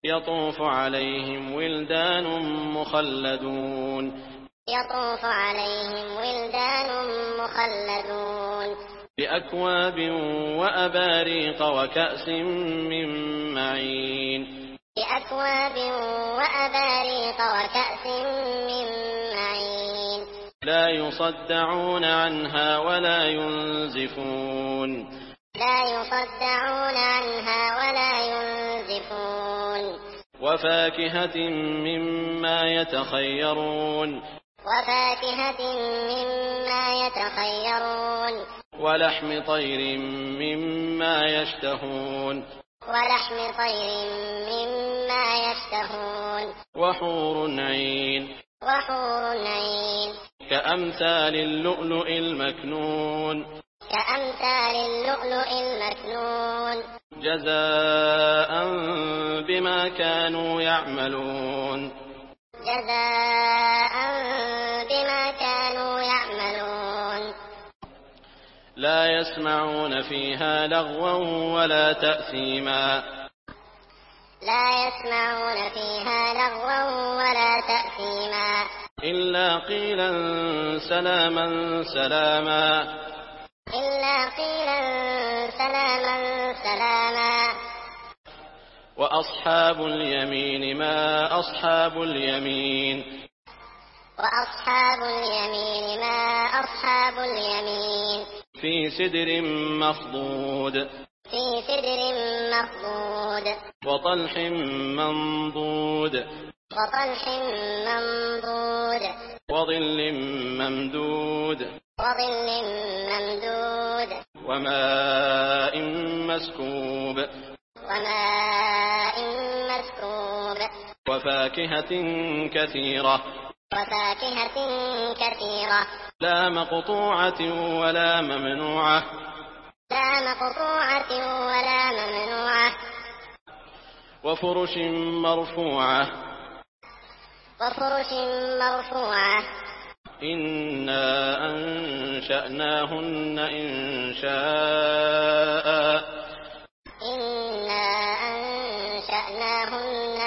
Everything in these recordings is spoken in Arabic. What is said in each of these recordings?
يطوف عليهم ولدان مخلدون يطوف عليهم ولدان مخلدون بأكواب وأباريق وكأس من معين بأكواب وأباريق وكأس من معين لا يصدعون عنها ولا ينزفون لا يصدعون عنها ولا ينزفون وفاكهة مما يتخيرون وفاكهة مما يتخيرون ولحم طير مما يشتهون ولحم طير مما يشتهون وحور عين وحور عين كأمثال اللؤلؤ المكنون كأمثال اللؤلؤ المكنون جزاء بما كانوا يعملون جزاء بما كانوا يعملون لا يسمعون فيها لغوا ولا تأثيما لا يسمعون فيها لغوا ولا تأثيما إلا قيلا سلاما سلاما إلا قيلا سلاما سلاما وأصحاب اليمين ما أصحاب اليمين وأصحاب اليمين ما أصحاب اليمين في سدر مخضود في سدر مخضود وطلح منضود وطلح منضود وظل ممدود وظل ممدود وماء مسكوب وماء مسكوب وفاكهة كثيرة وفاكهة كثيرة لا مقطوعة ولا ممنوعة لا مقطوعة ولا ممنوعة وفرش مرفوعة وفرش مرفوعة إنا أنشأناهن إنشاء إنا أنشأناهن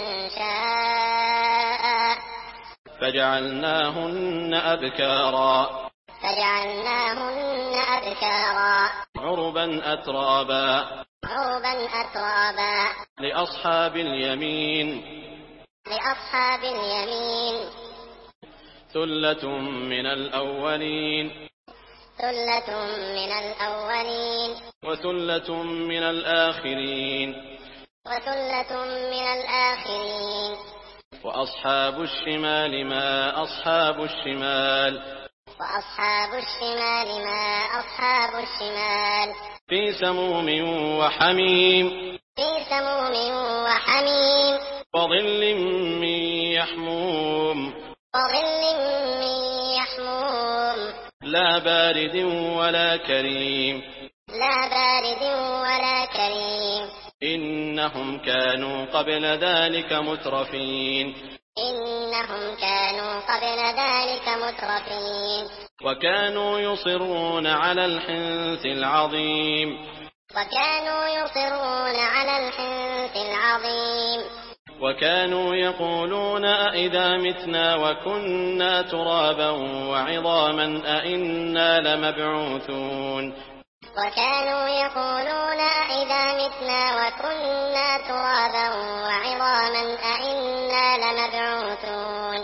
إنشاء فجعلناهن أبكارا فجعلناهن أبكارا عربا أترابا عربا أترابا لأصحاب اليمين لأصحاب اليمين ثلة من الأولين ثلة من الأولين وثلة من الآخرين وثلة من الآخرين وأصحاب الشمال ما أصحاب الشمال وأصحاب الشمال ما أصحاب الشمال في سموم وحميم في سموم وحميم وظل من يحموم وظل من يحموم لا بارد ولا كريم لا بارد ولا كريم إنهم كانوا قبل ذلك مترفين إنهم كانوا قبل ذلك مترفين وكانوا يصرون على الحنث العظيم وكانوا يصرون على الحنث العظيم وكانوا يقولون أئذا متنا وكنا ترابا وعظاما أئنا لمبعوثون وكانوا يقولون أئذا متنا وكنا ترابا وعظاما أئنا لمبعوثون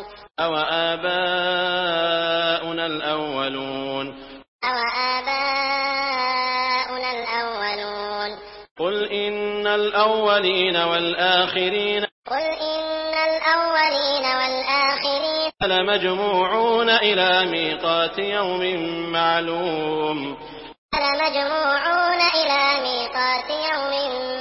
أوآباؤنا الأولون أوآباؤنا الأولون قل إن الأولين والآخرين قل إن الأولين والآخرين لمجموعون إلى ميقات يوم معلوم لمجموعون إلى ميقات يوم